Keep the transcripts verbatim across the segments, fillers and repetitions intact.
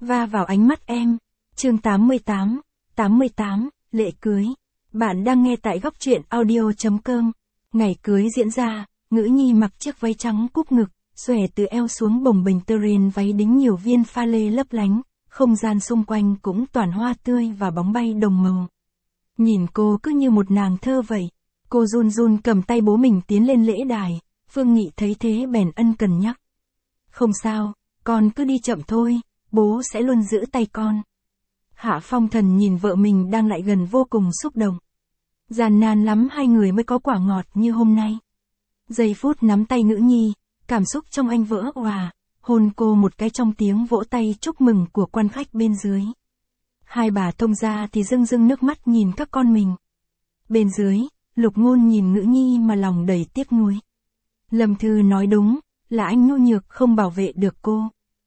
va vào ánh mắt em. Chương tám mươi tám, tám mươi tám, lễ cưới. Bạn đang nghe tại góc truyện audio.com. Ngày cưới diễn ra, Ngữ Nhi mặc chiếc váy trắng cúp ngực, xòe từ eo xuống bồng bềnh tơ ren váy đính nhiều viên pha lê lấp lánh, không gian xung quanh cũng toàn hoa tươi và bóng bay đồng màu. Nhìn cô cứ như một nàng thơ vậy. Cô run run cầm tay bố mình tiến lên lễ đài, Phương Nghị thấy thế bèn ân cần nhắc. Không sao, con cứ đi chậm thôi, bố sẽ luôn giữ tay con. Hạ Phong Thần nhìn vợ mình đang lại gần vô cùng xúc động. Gian nan lắm hai người mới có quả ngọt như hôm nay. Giây phút nắm tay Ngữ Nhi, cảm xúc trong anh vỡ òa, hôn cô một cái trong tiếng vỗ tay chúc mừng của quan khách bên dưới. Hai bà thông gia thì rưng rưng nước mắt nhìn các con mình. Bên dưới, Lục Ngôn nhìn Ngữ Nhi mà lòng đầy tiếc nuối. Lâm Thư nói đúng, là anh nhu nhược không bảo vệ được cô.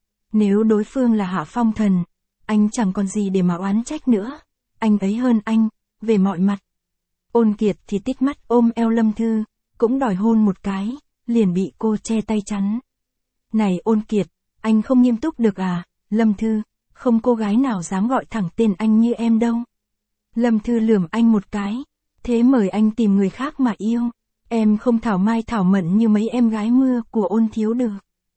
Nếu đối phương là Hạ Phong Thần, anh chẳng còn gì để mà oán trách nữa. Anh ấy hơn anh, về mọi mặt. Ôn Kiệt thì tít mắt ôm eo Lâm Thư, cũng đòi hôn một cái, liền bị cô che tay chắn. Này Ôn Kiệt, anh không nghiêm túc được à, Lâm Thư, không cô gái nào dám gọi thẳng tên anh như em đâu. Lâm Thư lườm anh một cái, thế mời anh tìm người khác mà yêu, em không thảo mai thảo mận như mấy em gái mưa của Ôn thiếu được.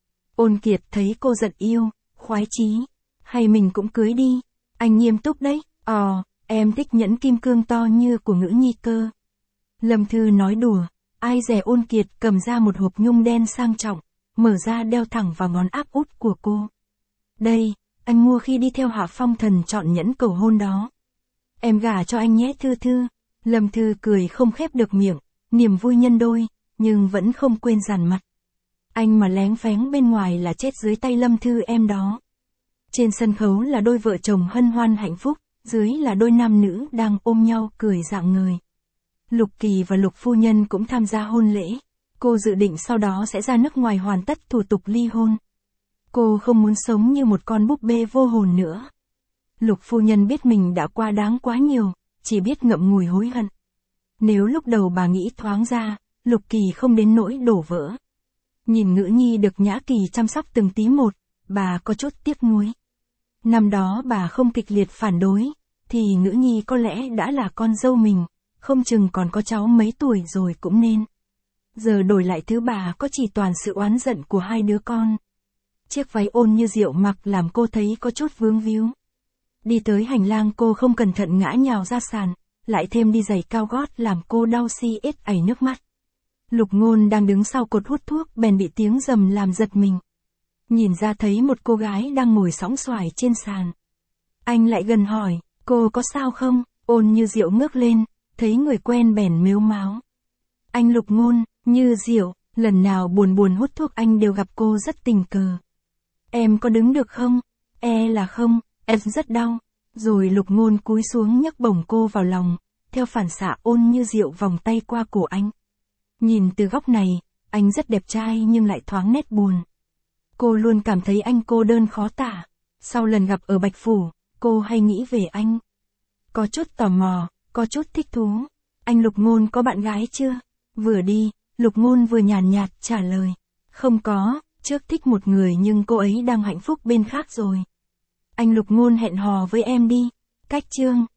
Ôn Kiệt thấy cô giận yêu, khoái chí, hay mình cũng cưới đi, anh nghiêm túc đấy, ờ, em thích nhẫn kim cương to như của Ngữ Nhi cơ. Lâm Thư nói đùa, ai dè Ôn Kiệt cầm ra một hộp nhung đen sang trọng, mở ra đeo thẳng vào ngón áp út của cô. Đây, anh mua khi đi theo Hạ Phong Thần chọn nhẫn cầu hôn đó. Em gả cho anh nhé Thư Thư. Lâm Thư cười không khép được miệng, niềm vui nhân đôi, nhưng vẫn không quên dằn mặt. Anh mà léng phéng bên ngoài là chết dưới tay Lâm Thư em đó. Trên sân khấu là đôi vợ chồng hân hoan hạnh phúc, dưới là đôi nam nữ đang ôm nhau cười rạng ngời. Lục Kỳ và Lục Phu Nhân cũng tham gia hôn lễ. Cô dự định sau đó sẽ ra nước ngoài hoàn tất thủ tục ly hôn. Cô không muốn sống như một con búp bê vô hồn nữa. Lục Phu Nhân biết mình đã quá đáng quá nhiều, chỉ biết ngậm ngùi hối hận. Nếu lúc đầu bà nghĩ thoáng ra, Lục Kỳ không đến nỗi đổ vỡ. Nhìn Ngữ Nhi được Nhã Kỳ chăm sóc từng tí một, bà có chút tiếc nuối. Năm đó bà không kịch liệt phản đối, thì Ngữ Nhi có lẽ đã là con dâu mình, không chừng còn có cháu mấy tuổi rồi cũng nên. Giờ đổi lại thứ bà có chỉ toàn sự oán giận của hai đứa con. Chiếc váy ôn như rượu mặc làm cô thấy có chút vướng víu. Đi tới hành lang cô không cẩn thận ngã nhào ra sàn, lại thêm đi giày cao gót làm cô đau si ết ảy nước mắt. Lục Ngôn đang đứng sau cột hút thuốc bèn bị tiếng rầm làm giật mình. Nhìn ra thấy một cô gái đang ngồi sõng xoài trên sàn. Anh lại gần hỏi, cô có sao không? Ôn như rượu ngước lên, thấy người quen bèn mếu máo. Anh Lục Ngôn, Như Diệu, lần nào buồn buồn hút thuốc anh đều gặp cô rất tình cờ. Em có đứng được không? E là không, em rất đau. Rồi Lục Ngôn cúi xuống nhấc bổng cô vào lòng, theo phản xạ Ôn Như Diệu vòng tay qua cổ anh. Nhìn từ góc này, anh rất đẹp trai nhưng lại thoáng nét buồn. Cô luôn cảm thấy anh cô đơn khó tả. Sau lần gặp ở Bạch Phủ, cô hay nghĩ về anh. Có chút tò mò, có chút thích thú. Anh Lục Ngôn có bạn gái chưa? Vừa đi, Lục Ngôn vừa nhàn nhạt trả lời. Không có, trước thích một người nhưng cô ấy đang hạnh phúc bên khác rồi. Anh Lục Ngôn hẹn hò với em đi. Cách chương.